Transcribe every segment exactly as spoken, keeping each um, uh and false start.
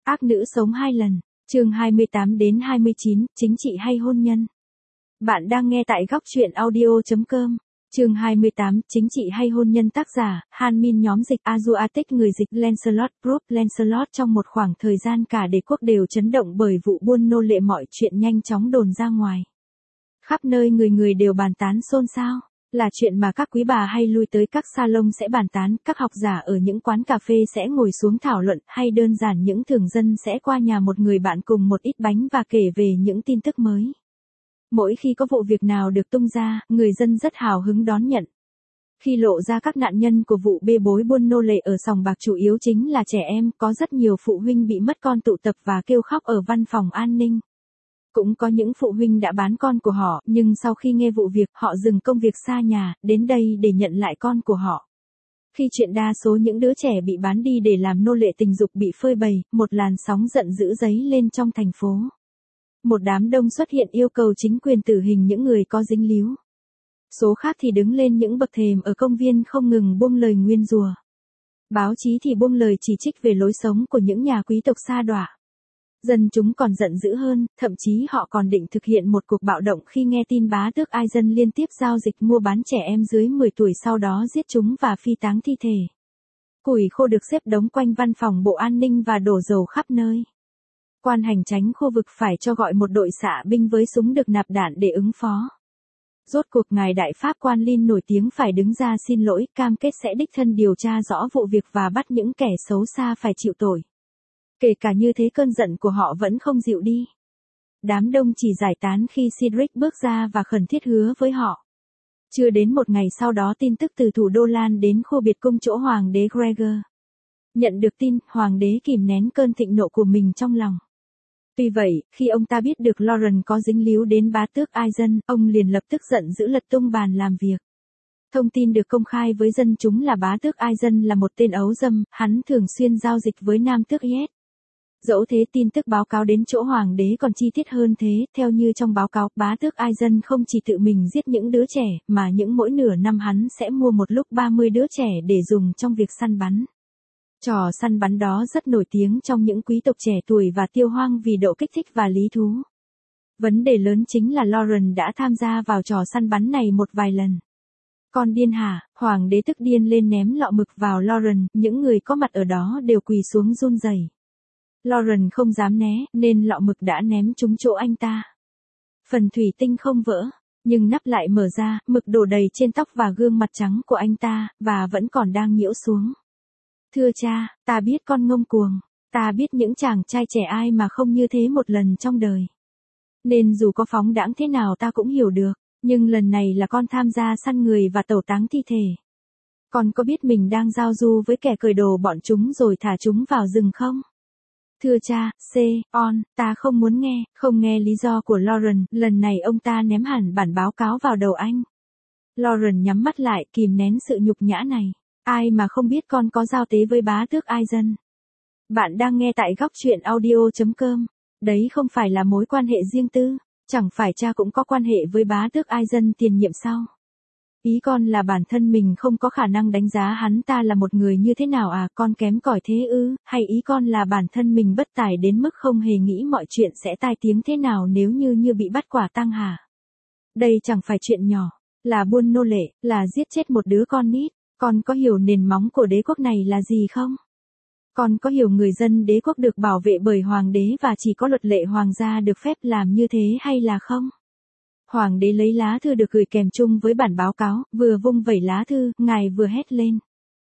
Ác nữ sống hai lần, chương hai mươi tám đến hai mươi chín, chính trị hay hôn nhân. Bạn đang nghe tại góc truyện audio chấm com. Chương hai mươi tám, chính trị hay hôn nhân, tác giả, Han Min, nhóm dịch Azuatic, người dịch Lancelot Group. Lancelot. Trong một khoảng thời gian cả đế quốc đều chấn động bởi vụ buôn nô lệ, mọi chuyện nhanh chóng đồn ra ngoài. Khắp nơi người người đều bàn tán xôn xao. Là chuyện mà các quý bà hay lui tới các salon sẽ bàn tán, các học giả ở những quán cà phê sẽ ngồi xuống thảo luận, hay đơn giản những thường dân sẽ qua nhà một người bạn cùng một ít bánh và kể về những tin tức mới. Mỗi khi có vụ việc nào được tung ra, người dân rất hào hứng đón nhận. Khi lộ ra các nạn nhân của vụ bê bối buôn nô lệ ở sòng bạc chủ yếu chính là trẻ em, có rất nhiều phụ huynh bị mất con tụ tập và kêu khóc ở văn phòng an ninh. Cũng có những phụ huynh đã bán con của họ, nhưng sau khi nghe vụ việc, họ dừng công việc xa nhà, đến đây để nhận lại con của họ. Khi chuyện đa số những đứa trẻ bị bán đi để làm nô lệ tình dục bị phơi bày, một làn sóng giận dữ dấy lên trong thành phố. Một đám đông xuất hiện yêu cầu chính quyền tử hình những người có dính líu. Số khác thì đứng lên những bậc thềm ở công viên không ngừng buông lời nguyền rủa. Báo chí thì buông lời chỉ trích về lối sống của những nhà quý tộc sa đọa. Dân chúng còn giận dữ hơn, thậm chí họ còn định thực hiện một cuộc bạo động khi nghe tin bá tước Aizen liên tiếp giao dịch mua bán trẻ em dưới mười tuổi, sau đó giết chúng và phi táng thi thể. Củi khô được xếp đống quanh văn phòng bộ an ninh và đổ dầu khắp nơi. Quan hành chánh khu vực phải cho gọi một đội xạ binh với súng được nạp đạn để ứng phó. Rốt cuộc ngài đại pháp quan Lin nổi tiếng phải đứng ra xin lỗi, cam kết sẽ đích thân điều tra rõ vụ việc và bắt những kẻ xấu xa phải chịu tội. Kể cả như thế cơn giận của họ vẫn không dịu đi. Đám đông chỉ giải tán khi Cedric bước ra và khẩn thiết hứa với họ. Chưa đến một ngày sau đó, tin tức từ thủ đô lan đến khu biệt cung chỗ hoàng đế Gregor. Nhận được tin, hoàng đế kìm nén cơn thịnh nộ của mình trong lòng. Tuy vậy, khi ông ta biết được Lauren có dính líu đến bá tước Aizen, ông liền lập tức giận dữ lật tung bàn làm việc. Thông tin được công khai với dân chúng là bá tước Aizen là một tên ấu dâm, hắn thường xuyên giao dịch với nam tước Yet. Dẫu thế, tin tức báo cáo đến chỗ hoàng đế còn chi tiết hơn thế, theo như trong báo cáo, bá tước Aizen không chỉ tự mình giết những đứa trẻ, mà những mỗi nửa năm hắn sẽ mua một lúc ba mươi đứa trẻ để dùng trong việc săn bắn. Trò săn bắn đó rất nổi tiếng trong những quý tộc trẻ tuổi và tiêu hoang vì độ kích thích và lý thú. Vấn đề lớn chính là Lauren đã tham gia vào trò săn bắn này một vài lần. Con điên hả? Hoàng đế tức điên lên ném lọ mực vào Lauren, những người có mặt ở đó đều quỳ xuống run rẩy. Lauren không dám né, nên lọ mực đã ném trúng chỗ anh ta. Phần thủy tinh không vỡ, nhưng nắp lại mở ra, mực đổ đầy trên tóc và gương mặt trắng của anh ta, và vẫn còn đang nhiễu xuống. Thưa cha, ta biết con ngông cuồng, ta biết những chàng trai trẻ ai mà không như thế một lần trong đời. Nên dù có phóng đãng thế nào ta cũng hiểu được, nhưng lần này là con tham gia săn người và tẩu táng thi thể. Con có biết mình đang giao du với kẻ cởi đồ bọn chúng rồi thả chúng vào rừng không? Thưa cha, C, on, ta không muốn nghe, không nghe lý do của Lauren, lần này ông ta ném hẳn bản báo cáo vào đầu anh. Lauren nhắm mắt lại, kìm nén sự nhục nhã này. Ai mà không biết con có giao tế với bá tước Aizen. Bạn đang nghe tại góc truyện audio chấm com. Đấy không phải là mối quan hệ riêng tư, chẳng phải cha cũng có quan hệ với bá tước Aizen tiền nhiệm sao? Ý con là bản thân mình không có khả năng đánh giá hắn ta là một người như thế nào à, con kém cỏi thế ư, hay ý con là bản thân mình bất tài đến mức không hề nghĩ mọi chuyện sẽ tai tiếng thế nào nếu như như bị bắt quả tang hả? Đây chẳng phải chuyện nhỏ, là buôn nô lệ, là giết chết một đứa con nít. Con có hiểu nền móng của đế quốc này là gì không? Con có hiểu người dân đế quốc được bảo vệ bởi hoàng đế và chỉ có luật lệ hoàng gia được phép làm như thế hay là không? Hoàng đế lấy lá thư được gửi kèm chung với bản báo cáo, vừa vung vẩy lá thư, ngài vừa hét lên.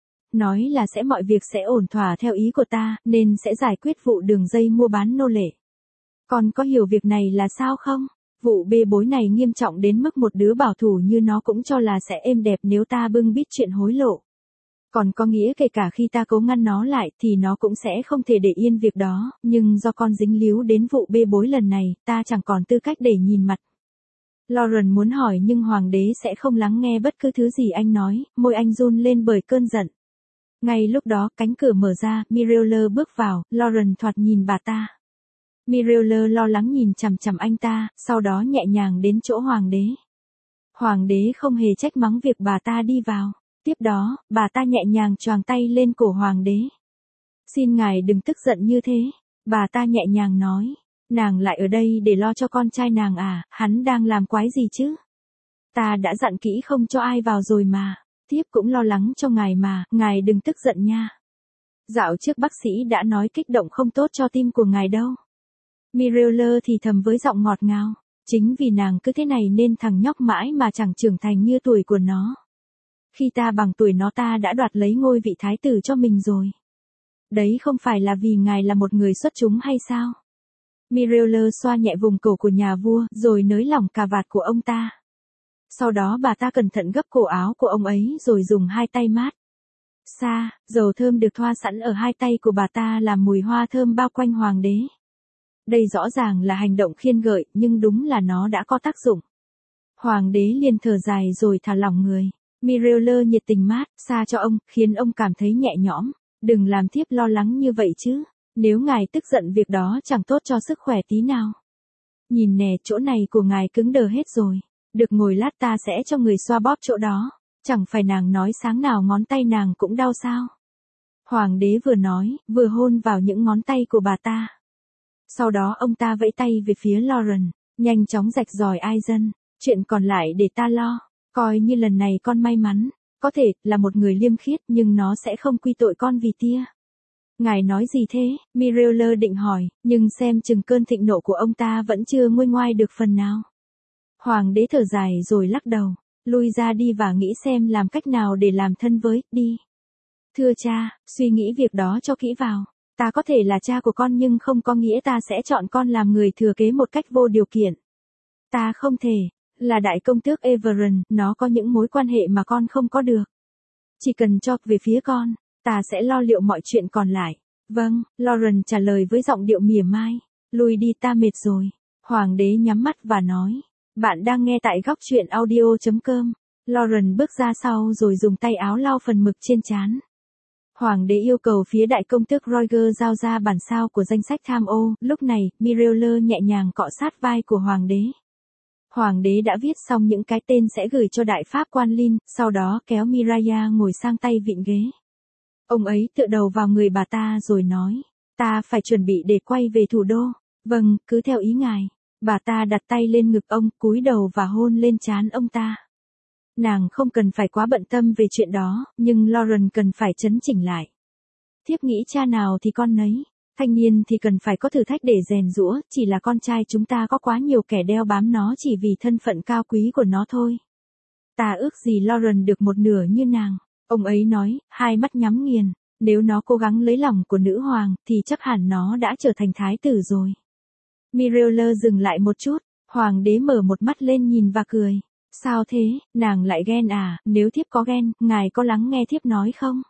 Nói là sẽ mọi việc sẽ ổn thỏa theo ý của ta, nên sẽ giải quyết vụ đường dây mua bán nô lệ. Con có hiểu việc này là sao không? Vụ bê bối này nghiêm trọng đến mức một đứa bảo thủ như nó cũng cho là sẽ êm đẹp nếu ta bưng bít chuyện hối lộ. Còn có nghĩa kể cả khi ta cố ngăn nó lại thì nó cũng sẽ không thể để yên việc đó, nhưng do con dính líu đến vụ bê bối lần này, ta chẳng còn tư cách để nhìn mặt. Lauren muốn hỏi nhưng hoàng đế sẽ không lắng nghe bất cứ thứ gì anh nói, môi anh run lên bởi cơn giận. Ngay lúc đó, cánh cửa mở ra, Mirella bước vào, Lauren thoạt nhìn bà ta. Mirella lo lắng nhìn chằm chằm anh ta, sau đó nhẹ nhàng đến chỗ hoàng đế. Hoàng đế không hề trách mắng việc bà ta đi vào. Tiếp đó, bà ta nhẹ nhàng choàng tay lên cổ hoàng đế. Xin ngài đừng tức giận như thế. Bà ta nhẹ nhàng nói. Nàng lại ở đây để lo cho con trai nàng à, hắn đang làm quái gì chứ? Ta đã dặn kỹ không cho ai vào rồi mà. Thiếp cũng lo lắng cho ngài mà, ngài đừng tức giận nha. Dạo trước bác sĩ đã nói kích động không tốt cho tim của ngài đâu. Mirella thì thầm với giọng ngọt ngào. Chính vì nàng cứ thế này nên thằng nhóc mãi mà chẳng trưởng thành như tuổi của nó. Khi ta bằng tuổi nó ta đã đoạt lấy ngôi vị thái tử cho mình rồi. Đấy không phải là vì ngài là một người xuất chúng hay sao? Mirella xoa nhẹ vùng cổ của nhà vua rồi nới lỏng cà vạt của ông ta. Sau đó bà ta cẩn thận gấp cổ áo của ông ấy rồi dùng hai tay mát xa, dầu thơm được thoa sẵn ở hai tay của bà ta làm mùi hoa thơm bao quanh hoàng đế. Đây rõ ràng là hành động khiên gợi, nhưng đúng là nó đã có tác dụng. Hoàng đế liền thở dài rồi thả lỏng người. Mirella nhiệt tình mát xa cho ông, khiến ông cảm thấy nhẹ nhõm. Đừng làm thiếp lo lắng như vậy chứ. Nếu ngài tức giận việc đó chẳng tốt cho sức khỏe tí nào. Nhìn nè, chỗ này của ngài cứng đờ hết rồi. Được ngồi lát ta sẽ cho người xoa bóp chỗ đó. Chẳng phải nàng nói sáng nào ngón tay nàng cũng đau sao. Hoàng đế vừa nói, vừa hôn vào những ngón tay của bà ta. Sau đó ông ta vẫy tay về phía Lauren, nhanh chóng rạch ròi ai dân. Chuyện còn lại để ta lo. Coi như lần này con may mắn. Có thể là một người liêm khiết nhưng nó sẽ không quy tội con vì tia. Ngài nói gì thế? Mirella định hỏi, nhưng xem chừng cơn thịnh nộ của ông ta vẫn chưa nguôi ngoai được phần nào. Hoàng đế thở dài rồi lắc đầu, lui ra đi và nghĩ xem làm cách nào để làm thân với, đi. Thưa cha, suy nghĩ việc đó cho kỹ vào. Ta có thể là cha của con nhưng không có nghĩa ta sẽ chọn con làm người thừa kế một cách vô điều kiện. Ta không thể, là đại công tước Everon, nó có những mối quan hệ mà con không có được. Chỉ cần cho về phía con, ta sẽ lo liệu mọi chuyện còn lại. Vâng, Lauren trả lời với giọng điệu mỉa mai. Lui đi, ta mệt rồi. Hoàng đế nhắm mắt và nói. Bạn đang nghe tại góc truyện audio chấm com. Lauren bước ra sau rồi dùng tay áo lau phần mực trên trán. Hoàng đế yêu cầu phía đại công tước Roger giao ra bản sao của danh sách tham ô. Lúc này, Mirella nhẹ nhàng cọ sát vai của hoàng đế. Hoàng đế đã viết xong những cái tên sẽ gửi cho đại pháp quan Lin, sau đó kéo Miraya ngồi sang tay vịn ghế. Ông ấy tựa đầu vào người bà ta rồi nói, ta phải chuẩn bị để quay về thủ đô. Vâng, cứ theo ý ngài. Bà ta đặt tay lên ngực ông, cúi đầu và hôn lên trán ông ta. Nàng không cần phải quá bận tâm về chuyện đó, nhưng Lauren cần phải chấn chỉnh lại. Thiếp nghĩ cha nào thì con nấy. Thanh niên thì cần phải có thử thách để rèn giũa, chỉ là con trai chúng ta có quá nhiều kẻ đeo bám nó chỉ vì thân phận cao quý của nó thôi. Ta ước gì Lauren được một nửa như nàng. Ông ấy nói, hai mắt nhắm nghiền, nếu nó cố gắng lấy lòng của nữ hoàng, thì chắc hẳn nó đã trở thành thái tử rồi. Mirella dừng lại một chút, hoàng đế mở một mắt lên nhìn và cười. Sao thế, nàng lại ghen à, nếu thiếp có ghen, ngài có lắng nghe thiếp nói không?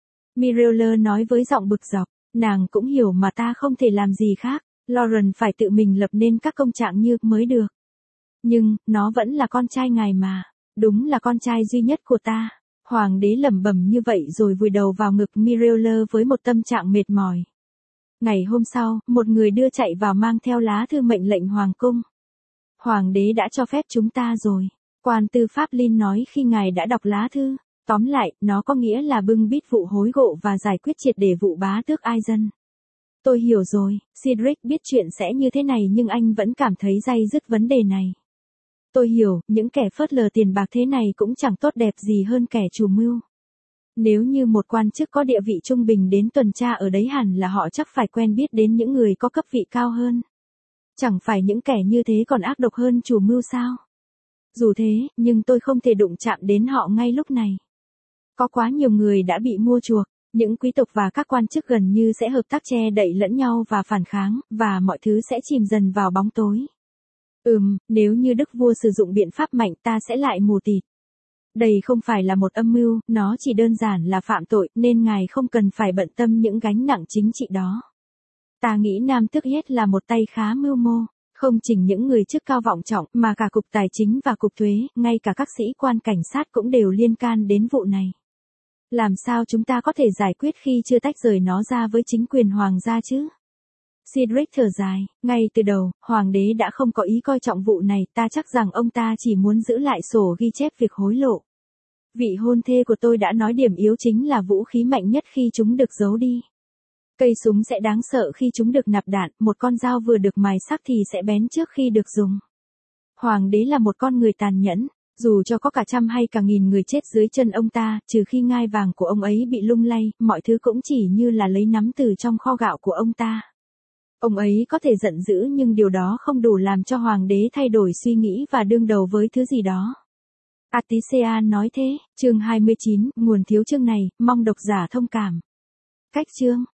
Mirella nói với giọng bực dọc. Nàng cũng hiểu mà ta không thể làm gì khác, Lauren phải tự mình lập nên các công trạng như mới được. Nhưng, nó vẫn là con trai ngài mà, đúng là con trai duy nhất của ta. Hoàng đế lẩm bẩm như vậy rồi vùi đầu vào ngực Mirella với một tâm trạng mệt mỏi. Ngày hôm sau, một người đưa chạy vào mang theo lá thư mệnh lệnh hoàng cung. Hoàng đế đã cho phép chúng ta rồi, quan tư pháp Lin nói khi ngài đã đọc lá thư. Tóm lại, nó có nghĩa là bưng bít vụ hối lộ và giải quyết triệt để vụ bá tước ai dân. Tôi hiểu rồi, Cedric biết chuyện sẽ như thế này nhưng anh vẫn cảm thấy day dứt vấn đề này. Tôi hiểu, những kẻ phớt lờ tiền bạc thế này cũng chẳng tốt đẹp gì hơn kẻ chủ mưu. Nếu như một quan chức có địa vị trung bình đến tuần tra ở đấy hẳn là họ chắc phải quen biết đến những người có cấp vị cao hơn. Chẳng phải những kẻ như thế còn ác độc hơn chủ mưu sao? Dù thế, nhưng tôi không thể đụng chạm đến họ ngay lúc này. Có quá nhiều người đã bị mua chuộc, những quý tộc và các quan chức gần như sẽ hợp tác che đậy lẫn nhau và phản kháng, và mọi thứ sẽ chìm dần vào bóng tối. Ừm, nếu như đức vua sử dụng biện pháp mạnh ta sẽ lại mù tịt. Đây không phải là một âm mưu, nó chỉ đơn giản là phạm tội, nên ngài không cần phải bận tâm những gánh nặng chính trị đó. Ta nghĩ Nam Tước Yết là một tay khá mưu mô, không chỉ những người chức cao vọng trọng, mà cả Cục Tài chính và Cục Thuế, ngay cả các sĩ quan cảnh sát cũng đều liên can đến vụ này. Làm sao chúng ta có thể giải quyết khi chưa tách rời nó ra với chính quyền hoàng gia chứ? Cedric thở dài, ngay từ đầu, hoàng đế đã không có ý coi trọng vụ này, ta chắc rằng ông ta chỉ muốn giữ lại sổ ghi chép việc hối lộ. Vị hôn thê của tôi đã nói điểm yếu chính là vũ khí mạnh nhất khi chúng được giấu đi. Cây súng sẽ đáng sợ khi chúng được nạp đạn, một con dao vừa được mài sắc thì sẽ bén trước khi được dùng. Hoàng đế là một con người tàn nhẫn, dù cho có cả trăm hay cả nghìn người chết dưới chân ông ta, trừ khi ngai vàng của ông ấy bị lung lay, mọi thứ cũng chỉ như là lấy nắm từ trong kho gạo của ông ta. Ông ấy có thể giận dữ nhưng điều đó không đủ làm cho hoàng đế thay đổi suy nghĩ và đương đầu với thứ gì đó. Artisean nói thế, chương hai mươi chín, nguồn thiếu chương này, mong độc giả thông cảm. Cách chương